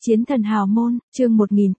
Chiến thần hào môn, chương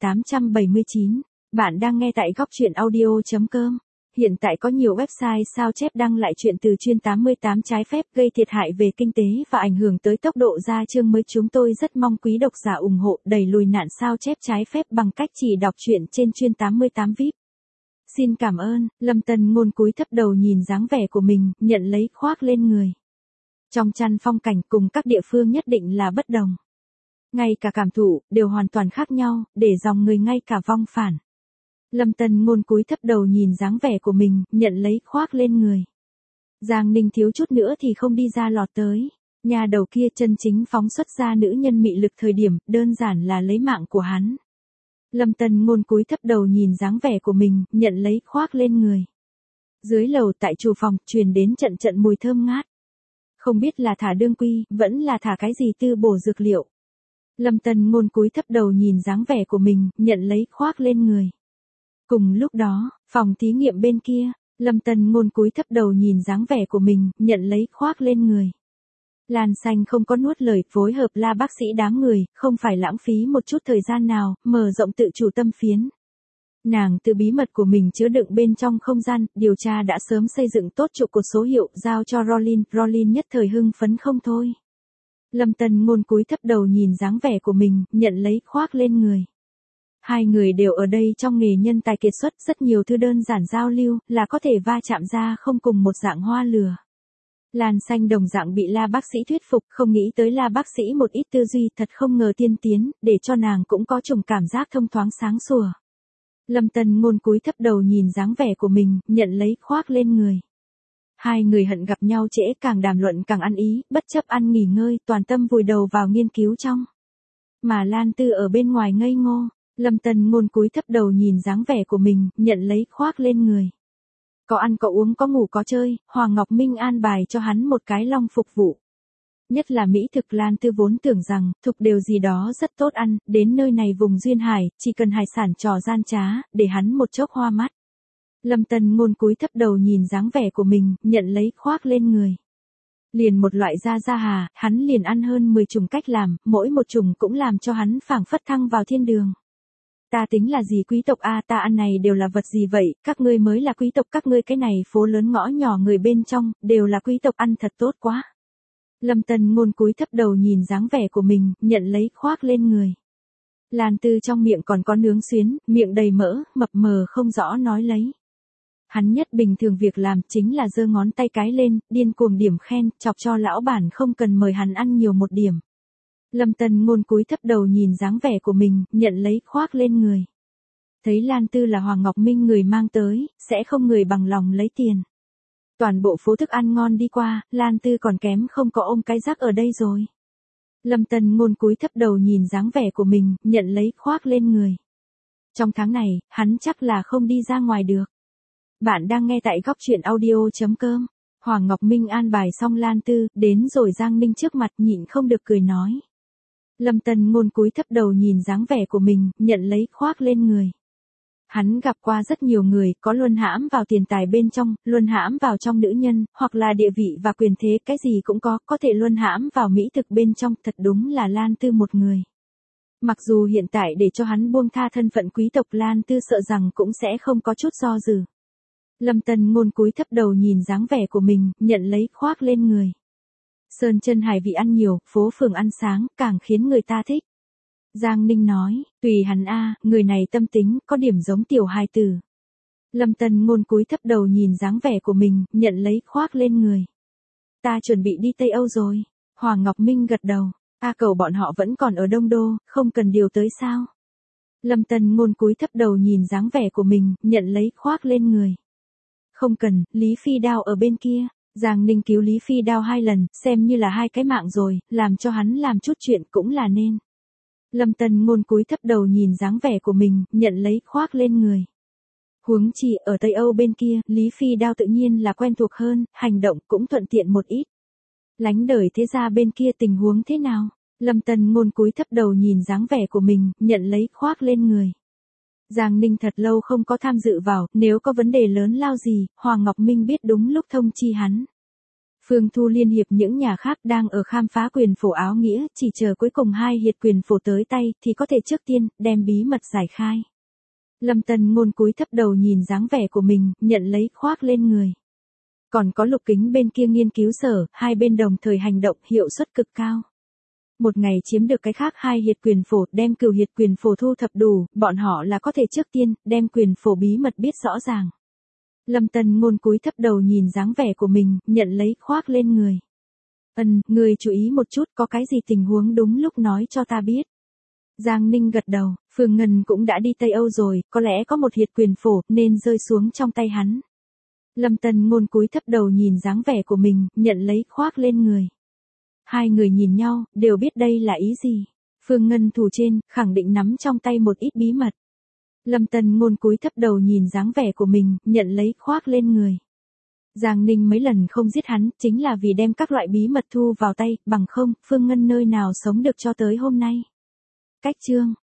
1879. Bạn đang nghe tại góc truyện audio.com. Hiện tại có nhiều website sao chép đăng lại chuyện từ chuyên 88 trái phép gây thiệt hại về kinh tế và ảnh hưởng tới tốc độ ra chương mới. Chúng tôi rất mong quý độc giả ủng hộ đẩy lùi nạn sao chép trái phép bằng cách chỉ đọc truyện trên chuyên 88 VIP. Xin cảm ơn. Lâm Tân Ngôn cúi thấp đầu nhìn dáng vẻ của mình, nhận lấy khoác lên người. Trong chăn phong cảnh cùng các địa phương nhất định là bất đồng. Ngay cả cảm thụ, đều hoàn toàn khác nhau, để dòng người ngay cả vong phản. Lâm Tân Ngôn cúi thấp đầu nhìn dáng vẻ của mình, nhận lấy khoác lên người. Giang Ninh thiếu chút nữa thì không đi ra lọt tới. Nhà đầu kia chân chính phóng xuất ra nữ nhân mị lực thời điểm, đơn giản là lấy mạng của hắn. Lâm Tân Ngôn cúi thấp đầu nhìn dáng vẻ của mình, nhận lấy khoác lên người. Dưới lầu tại chủ phòng, truyền đến trận trận mùi thơm ngát. Không biết là thả đương quy, vẫn là thả cái gì tư bổ dược liệu. Lâm Tân Ngôn cúi thấp đầu nhìn dáng vẻ của mình, nhận lấy khoác lên người. Cùng lúc đó, phòng thí nghiệm bên kia, Lâm Tân Ngôn cúi thấp đầu nhìn dáng vẻ của mình, nhận lấy khoác lên người. Lan Xanh không có nuốt lời, phối hợp la bác sĩ đám người, không phải lãng phí một chút thời gian nào, mở rộng tự chủ tâm phiến. Nàng từ bí mật của mình chứa đựng bên trong không gian, điều tra đã sớm xây dựng tốt trụ cột số hiệu, giao cho Rolin nhất thời hưng phấn không thôi. Lâm Tân Ngôn cúi thấp đầu nhìn dáng vẻ của mình, nhận lấy khoác lên người. Hai người đều ở đây trong nghề nhân tài kiệt xuất, rất nhiều thứ đơn giản giao lưu, là có thể va chạm ra không cùng một dạng hoa lửa. Lan Xanh đồng dạng bị la bác sĩ thuyết phục, không nghĩ tới la bác sĩ một ít tư duy thật không ngờ tiên tiến, để cho nàng cũng có chủng cảm giác thông thoáng sáng sủa. Lâm Tân Ngôn cúi thấp đầu nhìn dáng vẻ của mình, nhận lấy khoác lên người. Hai người hận gặp nhau trễ, càng đàm luận càng ăn ý, bất chấp ăn nghỉ ngơi, toàn tâm vùi đầu vào nghiên cứu trong. Mà Lan Tư ở bên ngoài ngây ngô, Lâm Tân Ngôn cúi thấp đầu nhìn dáng vẻ của mình, nhận lấy khoác lên người. Có ăn có uống có ngủ có chơi, Hoàng Ngọc Minh an bài cho hắn một cái long phục vụ. Nhất là mỹ thực. Lan Tư vốn tưởng rằng, thục đều gì đó rất tốt ăn, đến nơi này vùng duyên hải, chỉ cần hải sản trò gian trá, để hắn một chốc hoa mắt. Lâm Tân Ngôn cúi thấp đầu nhìn dáng vẻ của mình, nhận lấy khoác lên người. Liền một loại da hà, hắn liền ăn hơn 10 chủng cách làm, mỗi một chủng cũng làm cho hắn phảng phất thăng vào thiên đường. Ta tính là gì quý tộc a, ta ăn này đều là vật gì vậy, các ngươi mới là quý tộc, các ngươi cái này phố lớn ngõ nhỏ người bên trong, đều là quý tộc, ăn thật tốt quá. Lâm Tân Ngôn cúi thấp đầu nhìn dáng vẻ của mình, nhận lấy khoác lên người. Lan Tư trong miệng còn có nướng xuyến, miệng đầy mỡ, mập mờ không rõ nói lấy. Hắn nhất bình thường việc làm chính là giơ ngón tay cái lên, điên cuồng điểm khen, chọc cho lão bản không cần mời hắn ăn nhiều một điểm. Lâm Tân Ngôn cúi thấp đầu nhìn dáng vẻ của mình, nhận lấy khoác lên người. Thấy Lan Tư là Hoàng Ngọc Minh người mang tới, sẽ không người bằng lòng lấy tiền. Toàn bộ phố thức ăn ngon đi qua, Lan Tư còn kém không có ôm cái rác ở đây rồi. Lâm Tân Ngôn cúi thấp đầu nhìn dáng vẻ của mình, nhận lấy khoác lên người. Trong tháng này, hắn chắc là không đi ra ngoài được. Bạn đang nghe tại góc truyện audio.com. Hoàng Ngọc Minh an bài xong Lan Tư, đến rồi Giang Ninh trước mặt nhịn không được cười nói. Lâm Tân Ngôn cúi thấp đầu nhìn dáng vẻ của mình, nhận lấy khoác lên người. Hắn gặp qua rất nhiều người, có luân hãm vào tiền tài bên trong, luân hãm vào trong nữ nhân, hoặc là địa vị và quyền thế, cái gì cũng có thể luân hãm vào mỹ thực bên trong, thật đúng là Lan Tư một người. Mặc dù hiện tại để cho hắn buông tha thân phận quý tộc, Lan Tư sợ rằng cũng sẽ không có chút do dự. Lâm Tân Ngôn cúi thấp đầu nhìn dáng vẻ của mình, nhận lấy khoác lên người. Sơn chân hải vị ăn nhiều, phố phường ăn sáng, càng khiến người ta thích. Giang Ninh nói, tùy hắn a, người này tâm tính, có điểm giống tiểu hài tử. Lâm Tân Ngôn cúi thấp đầu nhìn dáng vẻ của mình, nhận lấy khoác lên người. Ta chuẩn bị đi Tây Âu rồi. Hoàng Ngọc Minh gật đầu. Cầu bọn họ vẫn còn ở Đông Đô, không cần điều tới sao? Lâm Tân Ngôn cúi thấp đầu nhìn dáng vẻ của mình, nhận lấy khoác lên người. Không cần, Lý Phi Đao ở bên kia. Giang Ninh cứu Lý Phi Đao 2 lần, xem như là 2 cái mạng rồi, làm cho hắn làm chút chuyện cũng là nên. Lâm Tân Ngôn cúi thấp đầu nhìn dáng vẻ của mình, nhận lấy khoác lên người. Huống chi ở Tây Âu bên kia, Lý Phi Đao tự nhiên là quen thuộc hơn, hành động cũng thuận tiện một ít. Lánh đời thế gia bên kia tình huống thế nào? Lâm Tân Ngôn cúi thấp đầu nhìn dáng vẻ của mình, nhận lấy khoác lên người. Giang Ninh thật lâu không có tham dự vào, nếu có vấn đề lớn lao gì, Hoàng Ngọc Minh biết đúng lúc thông chi hắn. Phương Thu liên hiệp những nhà khác đang ở khám phá quyền phổ áo nghĩa, chỉ chờ cuối cùng hai hiệp quyền phổ tới tay thì có thể trước tiên đem bí mật giải khai. Lâm Tân Ngôn cúi thấp đầu nhìn dáng vẻ của mình, nhận lấy khoác lên người. Còn có Lục Kính bên kia nghiên cứu sở, hai bên đồng thời hành động hiệu suất cực cao. Một ngày chiếm được cái khác hai hiệp quyền phổ, đem cửu hiệp quyền phổ thu thập đủ, bọn họ là có thể trước tiên đem quyền phổ bí mật biết rõ ràng. Lâm Tân Ngôn cúi thấp đầu nhìn dáng vẻ của mình, nhận lấy khoác lên người. Người chú ý một chút, có cái gì tình huống đúng lúc nói cho ta biết. Giang Ninh gật đầu, Phương Ngân cũng đã đi Tây Âu rồi, có lẽ có một hiệp quyền phổ nên rơi xuống trong tay hắn. Lâm Tân Ngôn cúi thấp đầu nhìn dáng vẻ của mình, nhận lấy khoác lên người. Hai người nhìn nhau, đều biết đây là ý gì. Phương Ngân thủ trên, khẳng định nắm trong tay một ít bí mật. Lâm Tân Ngôn cúi thấp đầu nhìn dáng vẻ của mình, nhận lấy khoác lên người. Giang Ninh mấy lần không giết hắn, chính là vì đem các loại bí mật thu vào tay, bằng không, Phương Ngân nơi nào sống được cho tới hôm nay. Cách chương